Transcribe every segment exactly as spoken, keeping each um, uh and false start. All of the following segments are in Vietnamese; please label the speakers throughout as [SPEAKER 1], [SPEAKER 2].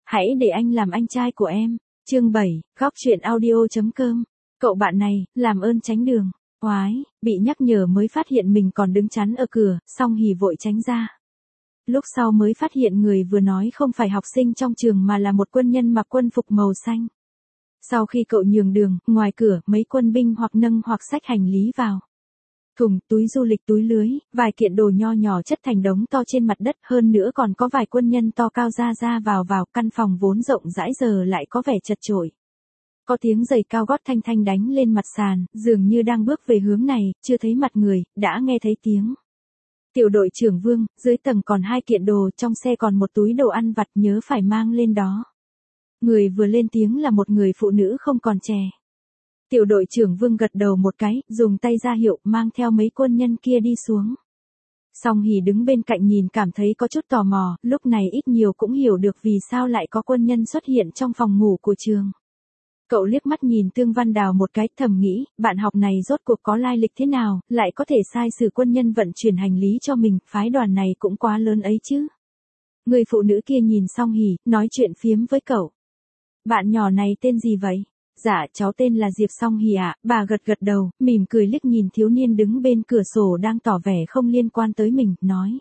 [SPEAKER 1] hãy để anh làm anh trai của em. Chương bảy, góc truyện audio.com. Cậu bạn này, làm ơn tránh đường. Oái, bị nhắc nhở mới phát hiện mình còn đứng chắn ở cửa, Song Hỉ vội tránh ra. Lúc sau mới phát hiện người vừa nói không phải học sinh trong trường mà là một quân nhân mặc quân phục màu xanh. Sau khi cậu nhường đường, ngoài cửa, mấy quân binh hoặc nâng hoặc xách hành lý vào. Thùng, túi du lịch, túi lưới, vài kiện đồ nho nhỏ chất thành đống to trên mặt đất, hơn nữa còn có vài quân nhân to cao ra ra vào vào, căn phòng vốn rộng rãi giờ lại có vẻ chật chội. Có tiếng giày cao gót thanh thanh đánh lên mặt sàn, dường như đang bước về hướng này, chưa thấy mặt người, đã nghe thấy tiếng. Tiểu đội trưởng Vương, dưới tầng còn hai kiện đồ, trong xe còn một túi đồ ăn vặt, nhớ phải mang lên đó. Người vừa lên tiếng là một người phụ nữ không còn trẻ. Tiểu đội trưởng Vương gật đầu một cái, dùng tay ra hiệu, mang theo mấy quân nhân kia đi xuống. Song Hỉ đứng bên cạnh nhìn cảm thấy có chút tò mò, lúc này ít nhiều cũng hiểu được vì sao lại có quân nhân xuất hiện trong phòng ngủ của trường. Cậu liếc mắt nhìn Tương Văn Đào một cái, thầm nghĩ, bạn học này rốt cuộc có lai lịch thế nào, lại có thể sai sử quân nhân vận chuyển hành lý cho mình, phái đoàn này cũng quá lớn ấy chứ. Người phụ nữ kia nhìn Song Hỉ, nói chuyện phiếm với cậu. Bạn nhỏ này tên gì vậy? Dạ, cháu tên là Diệp Song Hỉ ạ. Bà gật gật đầu, mỉm cười liếc nhìn thiếu niên đứng bên cửa sổ đang tỏ vẻ không liên quan tới mình, nói.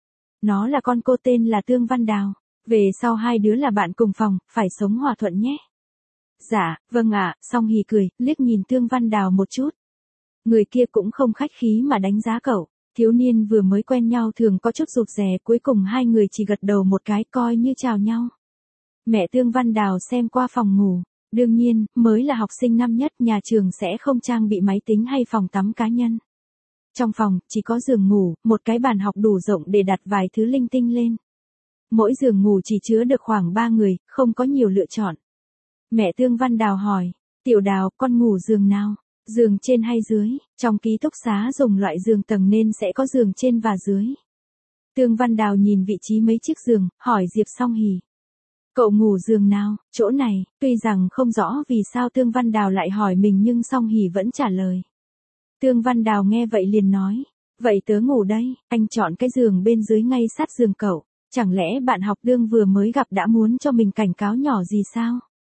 [SPEAKER 1] Nó là con cô tên là Tương Văn Đào. Về sau hai đứa là bạn cùng phòng, phải sống hòa thuận nhé. Dạ, vâng ạ. Song Hỉ cười, liếc nhìn Tương Văn Đào một chút. Người kia cũng không khách khí mà đánh giá cậu. Thiếu niên vừa mới quen nhau thường có chút rụt rè, cuối cùng hai người chỉ gật đầu một cái coi như chào nhau. Mẹ Tương Văn Đào xem qua phòng ngủ. Đương nhiên, mới là học sinh năm nhất, nhà trường sẽ không trang bị máy tính hay phòng tắm cá nhân. Trong phòng, chỉ có giường ngủ, một cái bàn học đủ rộng để đặt vài thứ linh tinh lên. Mỗi giường ngủ chỉ chứa được khoảng ba người, không có nhiều lựa chọn. Mẹ Tương Văn Đào hỏi, Tiểu Đào, con ngủ giường nào? Giường trên hay dưới? Trong ký túc xá dùng loại giường tầng nên sẽ có giường trên và dưới. Tương Văn Đào nhìn vị trí mấy chiếc giường, hỏi Diệp Song Hỉ. Cậu ngủ giường nào? Chỗ này. Tuy rằng không rõ vì sao Tương Văn Đào lại hỏi mình nhưng Song Hỉ vẫn trả lời. Tương Văn Đào nghe vậy liền nói. Vậy tớ ngủ đây, anh chọn cái giường bên dưới ngay sát giường cậu. Chẳng lẽ bạn học Tương vừa mới gặp đã muốn cho mình cảnh cáo nhỏ gì sao?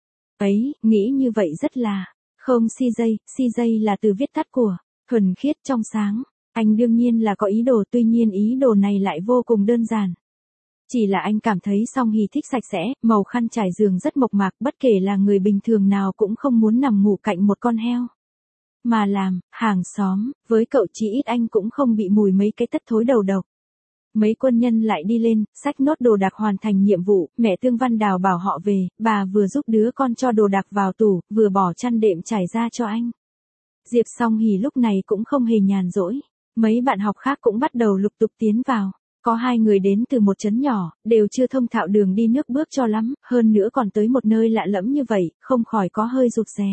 [SPEAKER 1] Ấy, nghĩ như vậy rất là. Không xê gi, xê gi là từ viết tắt của thuần khiết trong sáng. Anh đương nhiên là có ý đồ, tuy nhiên ý đồ này lại vô cùng đơn giản. Chỉ là anh cảm thấy Song Hỉ thích sạch sẽ, màu khăn trải giường rất mộc mạc, bất kể là người bình thường nào cũng không muốn nằm ngủ cạnh một con heo. Mà làm, hàng xóm, với cậu chí ít anh cũng không bị mùi mấy cái tất thối đầu độc. Mấy quân nhân lại đi lên, xách nốt đồ đạc hoàn thành nhiệm vụ, mẹ Tương Văn Đào bảo họ về, bà vừa giúp đứa con cho đồ đạc vào tủ, vừa bỏ chăn đệm trải ra cho anh. Diệp Song Hỉ lúc này cũng không hề nhàn rỗi, mấy bạn học khác cũng bắt đầu lục tục tiến vào. Có hai người đến từ một trấn nhỏ, đều chưa thông thạo đường đi nước bước cho lắm, hơn nữa còn tới một nơi lạ lẫm như vậy, không khỏi có hơi rụt rè.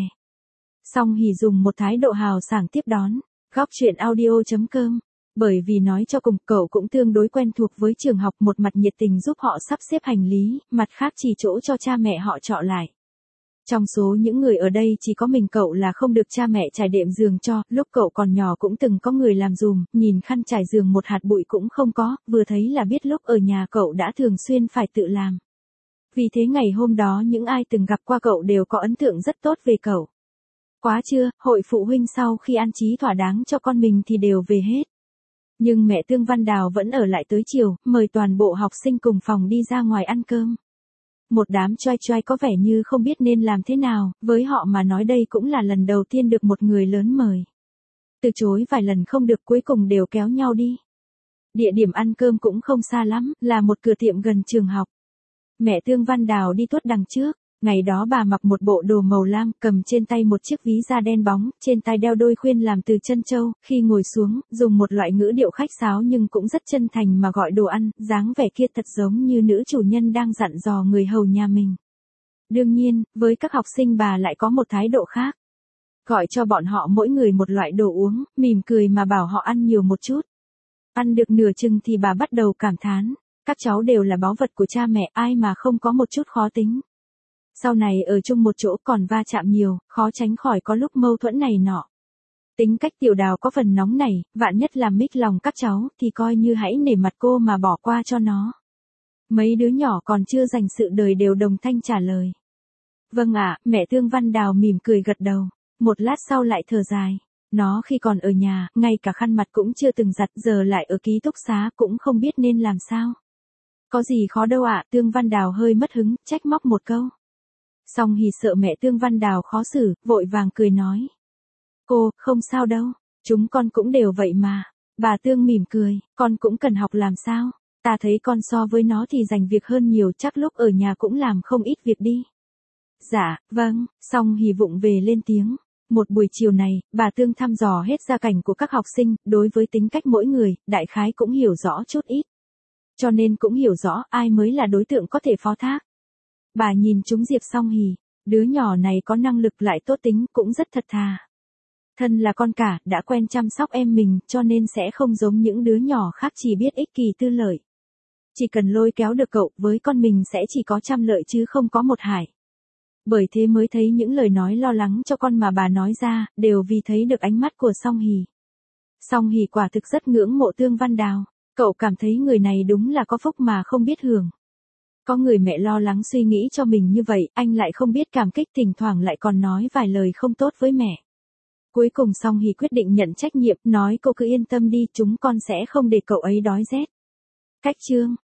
[SPEAKER 1] Song Hỉ dùng một thái độ hào sảng tiếp đón, góc truyện audio.com. Bởi vì nói cho cùng, cậu cũng tương đối quen thuộc với trường học, một mặt nhiệt tình giúp họ sắp xếp hành lý, mặt khác chỉ chỗ cho cha mẹ họ trọ lại. Trong số những người ở đây chỉ có mình cậu là không được cha mẹ trải đệm giường cho, lúc cậu còn nhỏ cũng từng có người làm giùm, nhìn khăn trải giường một hạt bụi cũng không có, vừa thấy là biết lúc ở nhà cậu đã thường xuyên phải tự làm. Vì thế ngày hôm đó những ai từng gặp qua cậu đều có ấn tượng rất tốt về cậu. Quá trưa, hội phụ huynh sau khi an trí thỏa đáng cho con mình thì đều về hết. Nhưng mẹ Tương Văn Đào vẫn ở lại tới chiều, mời toàn bộ học sinh cùng phòng đi ra ngoài ăn cơm. Một đám choai choai có vẻ như không biết nên làm thế nào, với họ mà nói đây cũng là lần đầu tiên được một người lớn mời. Từ chối vài lần không được, cuối cùng đều kéo nhau đi. Địa điểm ăn cơm cũng không xa lắm, là một cửa tiệm gần trường học. Mẹ Tương Văn Đào đi tuốt đằng trước. Ngày đó bà mặc một bộ đồ màu lam, cầm trên tay một chiếc ví da đen bóng, trên tay đeo đôi khuyên làm từ chân châu, khi ngồi xuống, dùng một loại ngữ điệu khách sáo nhưng cũng rất chân thành mà gọi đồ ăn, dáng vẻ kia thật giống như nữ chủ nhân đang dặn dò người hầu nhà mình. Đương nhiên, với các học sinh bà lại có một thái độ khác. Gọi cho bọn họ mỗi người một loại đồ uống, mỉm cười mà bảo họ ăn nhiều một chút. Ăn được nửa chừng thì bà bắt đầu cảm thán, các cháu đều là báu vật của cha mẹ, ai mà không có một chút khó tính. Sau này ở chung một chỗ còn va chạm nhiều, khó tránh khỏi có lúc mâu thuẫn này nọ. Tính cách Tiểu Đào có phần nóng này, vạn nhất làm mích lòng các cháu, thì coi như hãy nể mặt cô mà bỏ qua cho nó. Mấy đứa nhỏ còn chưa dành sự đời đều đồng thanh trả lời. Vâng ạ, mẹ Tương Văn Đào mỉm cười gật đầu, một lát sau lại thở dài. Nó khi còn ở nhà, ngay cả khăn mặt cũng chưa từng giặt, giờ lại ở ký túc xá cũng không biết nên làm sao. Có gì khó đâu ạ, Tương Văn Đào hơi mất hứng, trách móc một câu. Song Hỷ sợ mẹ Tương Văn Đào khó xử, vội vàng cười nói. Cô, không sao đâu, chúng con cũng đều vậy mà. Bà Tương mỉm cười, con cũng cần học làm sao. Ta thấy con so với nó thì dành việc hơn nhiều, chắc lúc ở nhà cũng làm không ít việc đi. Dạ, vâng, Song Hỷ vụng về lên tiếng. Một buổi chiều này, bà Tương thăm dò hết gia cảnh của các học sinh, đối với tính cách mỗi người, đại khái cũng hiểu rõ chút ít. Cho nên cũng hiểu rõ ai mới là đối tượng có thể phó thác. Bà nhìn chúng Diệp Song Hỷ, đứa nhỏ này có năng lực lại tốt tính, cũng rất thật thà. Thân là con cả, đã quen chăm sóc em mình, cho nên sẽ không giống những đứa nhỏ khác chỉ biết ích kỷ tư lợi. Chỉ cần lôi kéo được cậu, với con mình sẽ chỉ có trăm lợi chứ không có một hại. Bởi thế mới thấy những lời nói lo lắng cho con mà bà nói ra, đều vì thấy được ánh mắt của Song Hỷ. Song Hỷ quả thực rất ngưỡng mộ Tương Văn Đào, cậu cảm thấy người này đúng là có phúc mà không biết hưởng. Có người mẹ lo lắng suy nghĩ cho mình như vậy, anh lại không biết cảm kích, thỉnh thoảng lại còn nói vài lời không tốt với mẹ. Cuối cùng Song Hỷ quyết định nhận trách nhiệm, nói cô cứ yên tâm đi, chúng con sẽ không để cậu ấy đói rét. Cách chương